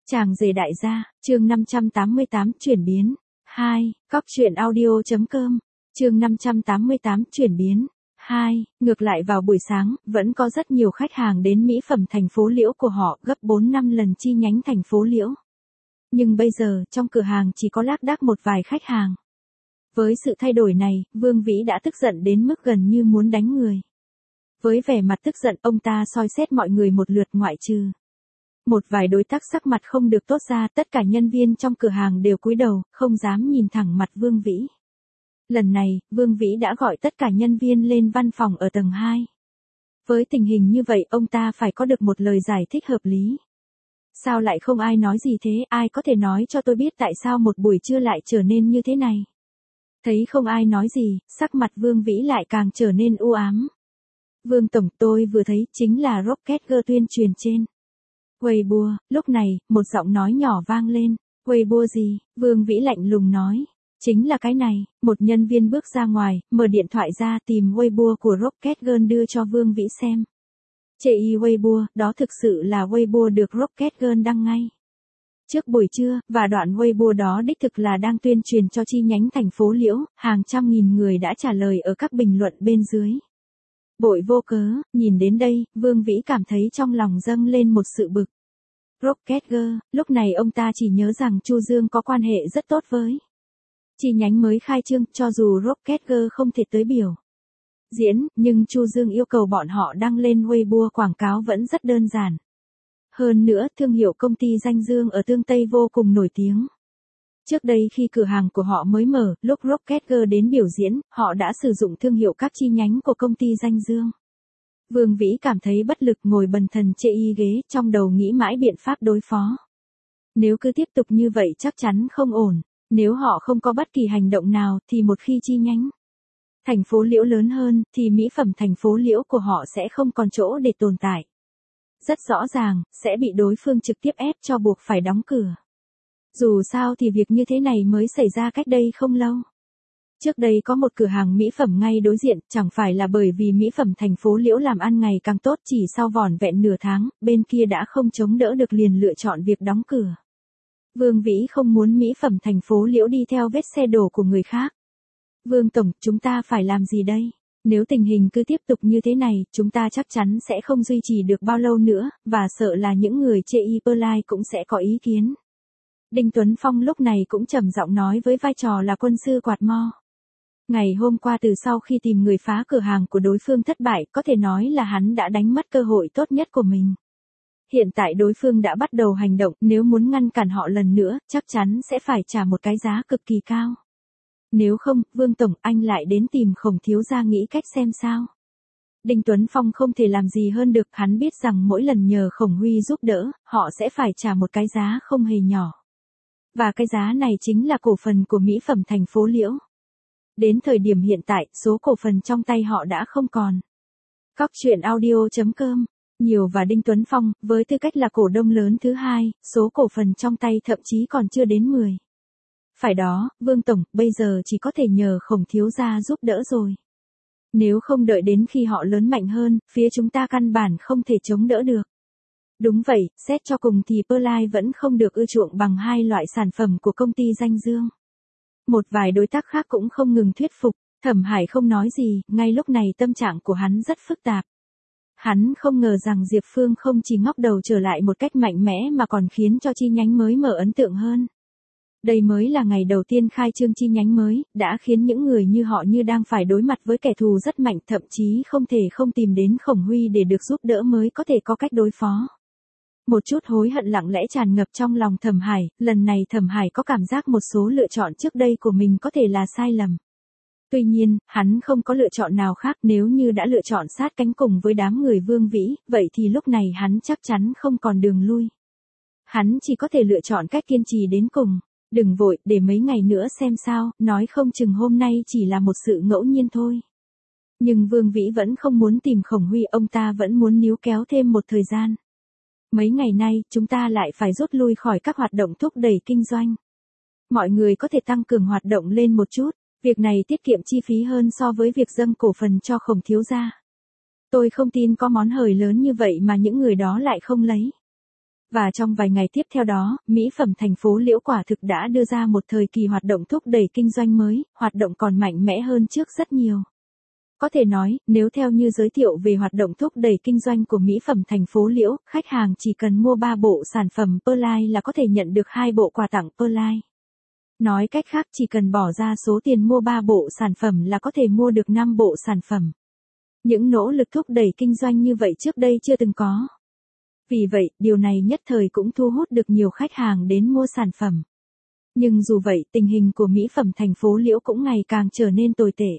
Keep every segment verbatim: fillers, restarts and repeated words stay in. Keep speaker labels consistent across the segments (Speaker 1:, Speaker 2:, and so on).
Speaker 1: Chàng rể đại gia, chương năm trăm tám mươi tám chuyển biến. hai. Cóc truyện audio.com. Chương năm trăm tám mươi tám chuyển biến. hai. Ngược lại vào buổi sáng, vẫn có rất nhiều khách hàng đến mỹ phẩm thành phố Liễu của họ, gấp bốn năm lần chi nhánh thành phố Liễu. Nhưng bây giờ, trong cửa hàng chỉ có lác đác một vài khách hàng. Với sự thay đổi này, Vương Vĩ đã tức giận đến mức gần như muốn đánh người. Với vẻ mặt tức giận, ông ta soi xét mọi người một lượt ngoại trừ một vài đối tác sắc mặt không được tốt ra, tất cả nhân viên trong cửa hàng đều cúi đầu, không dám nhìn thẳng mặt Vương Vĩ. Lần này, Vương Vĩ đã gọi tất cả nhân viên lên văn phòng ở tầng hai. Với tình hình như vậy, ông ta phải có được một lời giải thích hợp lý. Sao lại không ai nói gì thế, ai có thể nói cho tôi biết tại sao một buổi trưa lại trở nên như thế này? Thấy không ai nói gì, sắc mặt Vương Vĩ lại càng trở nên u ám. Vương Tổng, tôi vừa thấy chính là Rocket Girl tuyên truyền trên Weibo. Lúc này, một giọng nói nhỏ vang lên. Weibo gì? Vương Vĩ lạnh lùng nói. Chính là cái này. Một nhân viên bước ra ngoài, mở điện thoại ra tìm Weibo của Rocket Girl đưa cho Vương Vĩ xem. Chê y Weibo, đó thực sự là Weibo được Rocket Girl đăng ngay trước buổi trưa, và đoạn Weibo đó đích thực là đang tuyên truyền cho chi nhánh thành phố Liễu. Hàng trăm nghìn người đã trả lời ở các bình luận bên dưới. Bội vô cớ, nhìn đến đây, Vương Vĩ cảm thấy trong lòng dâng lên một sự bực. Rocket Girl, lúc này ông ta chỉ nhớ rằng Chu Dương có quan hệ rất tốt với chi nhánh mới khai trương, cho dù Rocket Girl không thể tới biểu diễn, nhưng Chu Dương yêu cầu bọn họ đăng lên Weibo quảng cáo vẫn rất đơn giản. Hơn nữa, thương hiệu công ty Danh Dương ở Tương Tây vô cùng nổi tiếng. Trước đây khi cửa hàng của họ mới mở, lúc Rocket Girl đến biểu diễn, họ đã sử dụng thương hiệu các chi nhánh của công ty Danh Dương. Vương Vĩ cảm thấy bất lực ngồi bần thần chê y ghế, trong đầu nghĩ mãi biện pháp đối phó. Nếu cứ tiếp tục như vậy chắc chắn không ổn. Nếu họ không có bất kỳ hành động nào, thì một khi chi nhánh thành phố Liễu lớn hơn, thì mỹ phẩm thành phố Liễu của họ sẽ không còn chỗ để tồn tại. Rất rõ ràng, sẽ bị đối phương trực tiếp ép cho buộc phải đóng cửa. Dù sao thì việc như thế này mới xảy ra cách đây không lâu. Trước đây có một cửa hàng mỹ phẩm ngay đối diện, chẳng phải là bởi vì mỹ phẩm thành phố Liễu làm ăn ngày càng tốt, chỉ sau vỏn vẹn nửa tháng, bên kia đã không chống đỡ được liền lựa chọn việc đóng cửa. Vương Vĩ không muốn mỹ phẩm thành phố Liễu đi theo vết xe đổ của người khác. Vương Tổng, chúng ta phải làm gì đây? Nếu tình hình cứ tiếp tục như thế này, chúng ta chắc chắn sẽ không duy trì được bao lâu nữa, và sợ là những người chê y Perline cũng sẽ có ý kiến. Đinh Tuấn Phong lúc này cũng trầm giọng nói với vai trò là quân sư quạt mo. Ngày hôm qua từ sau khi tìm người phá cửa hàng của đối phương thất bại, có thể nói là hắn đã đánh mất cơ hội tốt nhất của mình. Hiện tại đối phương đã bắt đầu hành động, nếu muốn ngăn cản họ lần nữa, chắc chắn sẽ phải trả một cái giá cực kỳ cao. Nếu không, Vương Tổng, anh lại đến tìm Khổng thiếu gia nghĩ cách xem sao. Đinh Tuấn Phong không thể làm gì hơn được, hắn biết rằng mỗi lần nhờ Khổng Huy giúp đỡ, họ sẽ phải trả một cái giá không hề nhỏ. Và cái giá này chính là cổ phần của mỹ phẩm thành phố Liễu. Đến thời điểm hiện tại, số cổ phần trong tay họ đã không còn. Cóc truyện audio.com. Nhiều và Đinh Tuấn Phong, với tư cách là cổ đông lớn thứ hai, số cổ phần trong tay thậm chí còn chưa đến mười. Phải đó, Vương Tổng, bây giờ chỉ có thể nhờ Khổng thiếu gia giúp đỡ rồi. Nếu không đợi đến khi họ lớn mạnh hơn, phía chúng ta căn bản không thể chống đỡ được. Đúng vậy, xét cho cùng thì Perline vẫn không được ưa chuộng bằng hai loại sản phẩm của công ty Danh Dương. Một vài đối tác khác cũng không ngừng thuyết phục, Thẩm Hải không nói gì, ngay lúc này tâm trạng của hắn rất phức tạp. Hắn không ngờ rằng Diệp Phương không chỉ ngóc đầu trở lại một cách mạnh mẽ mà còn khiến cho chi nhánh mới mở ấn tượng hơn. Đây mới là ngày đầu tiên khai trương chi nhánh mới, đã khiến những người như họ như đang phải đối mặt với kẻ thù rất mạnh, thậm chí không thể không tìm đến Khổng Huy để được giúp đỡ mới có thể có cách đối phó. Một chút hối hận lặng lẽ tràn ngập trong lòng Thẩm Hải, lần này Thẩm Hải có cảm giác một số lựa chọn trước đây của mình có thể là sai lầm. Tuy nhiên, hắn không có lựa chọn nào khác, nếu như đã lựa chọn sát cánh cùng với đám người Vương Vĩ, vậy thì lúc này hắn chắc chắn không còn đường lui. Hắn chỉ có thể lựa chọn cách kiên trì đến cùng. Đừng vội, để mấy ngày nữa xem sao, nói không chừng hôm nay chỉ là một sự ngẫu nhiên thôi. Nhưng Vương Vĩ vẫn không muốn tìm Khổng Huy, ông ta vẫn muốn níu kéo thêm một thời gian. Mấy ngày nay, chúng ta lại phải rút lui khỏi các hoạt động thúc đẩy kinh doanh. Mọi người có thể tăng cường hoạt động lên một chút, việc này tiết kiệm chi phí hơn so với việc dâng cổ phần cho Khổng thiếu gia. Tôi không tin có món hời lớn như vậy mà những người đó lại không lấy. Và trong vài ngày tiếp theo đó, mỹ phẩm thành phố Liễu quả thực đã đưa ra một thời kỳ hoạt động thúc đẩy kinh doanh mới, hoạt động còn mạnh mẽ hơn trước rất nhiều. Có thể nói, nếu theo như giới thiệu về hoạt động thúc đẩy kinh doanh của mỹ phẩm thành phố Liễu, khách hàng chỉ cần mua ba bộ sản phẩm Pearline là có thể nhận được hai bộ quà tặng Pearline. Nói cách khác chỉ cần bỏ ra số tiền mua ba bộ sản phẩm là có thể mua được năm bộ sản phẩm. Những nỗ lực thúc đẩy kinh doanh như vậy trước đây chưa từng có. Vì vậy, điều này nhất thời cũng thu hút được nhiều khách hàng đến mua sản phẩm. Nhưng dù vậy, tình hình của mỹ phẩm thành phố Liễu cũng ngày càng trở nên tồi tệ.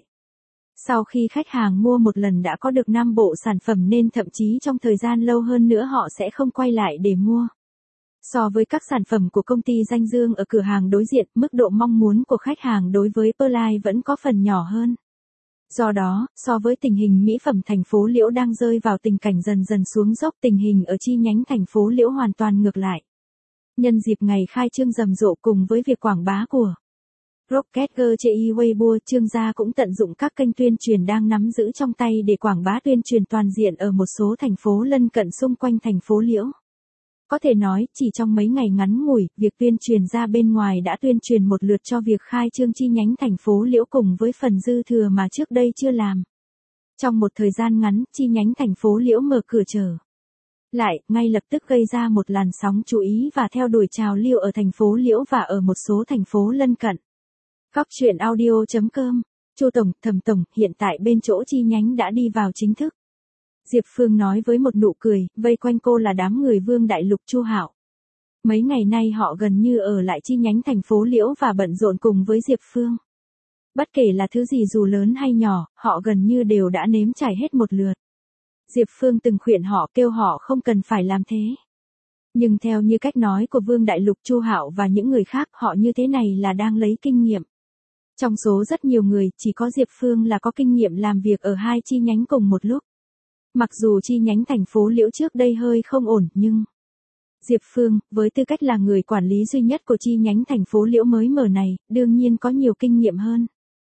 Speaker 1: Sau khi khách hàng mua một lần đã có được năm bộ sản phẩm nên thậm chí trong thời gian lâu hơn nữa họ sẽ không quay lại để mua. So với các sản phẩm của công ty danh dương ở cửa hàng đối diện, mức độ mong muốn của khách hàng đối với Pearline vẫn có phần nhỏ hơn. Do đó, so với tình hình mỹ phẩm thành phố Liễu đang rơi vào tình cảnh dần dần xuống dốc, tình hình ở chi nhánh thành phố Liễu hoàn toàn ngược lại. Nhân dịp ngày khai trương rầm rộ cùng với việc quảng bá của Rocket Girl trên Weibo, Trương gia cũng tận dụng các kênh tuyên truyền đang nắm giữ trong tay để quảng bá tuyên truyền toàn diện ở một số thành phố lân cận xung quanh thành phố Liễu. Có thể nói, chỉ trong mấy ngày ngắn ngủi, việc tuyên truyền ra bên ngoài đã tuyên truyền một lượt cho việc khai trương chi nhánh thành phố Liễu cùng với phần dư thừa mà trước đây chưa làm. Trong một thời gian ngắn, chi nhánh thành phố Liễu mở cửa trở lại, ngay lập tức gây ra một làn sóng chú ý và theo đuổi trào lưu ở thành phố Liễu và ở một số thành phố lân cận. Góc truyện audio chấm com, Chu Tổng, Thẩm Tổng, hiện tại bên chỗ chi nhánh đã đi vào chính thức. Diệp Phương nói với một nụ cười, vây quanh cô là đám người Vương Đại Lục Chu Hạo. Mấy ngày nay họ gần như ở lại chi nhánh thành phố Liễu và bận rộn cùng với Diệp Phương. Bất kể là thứ gì dù lớn hay nhỏ, họ gần như đều đã nếm trải hết một lượt. Diệp Phương từng khuyên họ kêu họ không cần phải làm thế. Nhưng theo như cách nói của Vương Đại Lục Chu Hạo và những người khác, họ như thế này là đang lấy kinh nghiệm. Trong số rất nhiều người, chỉ có Diệp Phương là có kinh nghiệm làm việc ở hai chi nhánh cùng một lúc. Mặc dù chi nhánh thành phố Liễu trước đây hơi không ổn, nhưng Diệp Phương, với tư cách là người quản lý duy nhất của chi nhánh thành phố Liễu mới mở này, đương nhiên có nhiều kinh nghiệm hơn.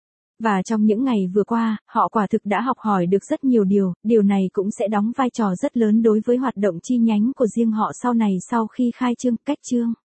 Speaker 1: Và trong những ngày vừa qua, họ quả thực đã học hỏi được rất nhiều điều, điều này cũng sẽ đóng vai trò rất lớn đối với hoạt động chi nhánh của riêng họ sau này sau khi khai trương, cách trương.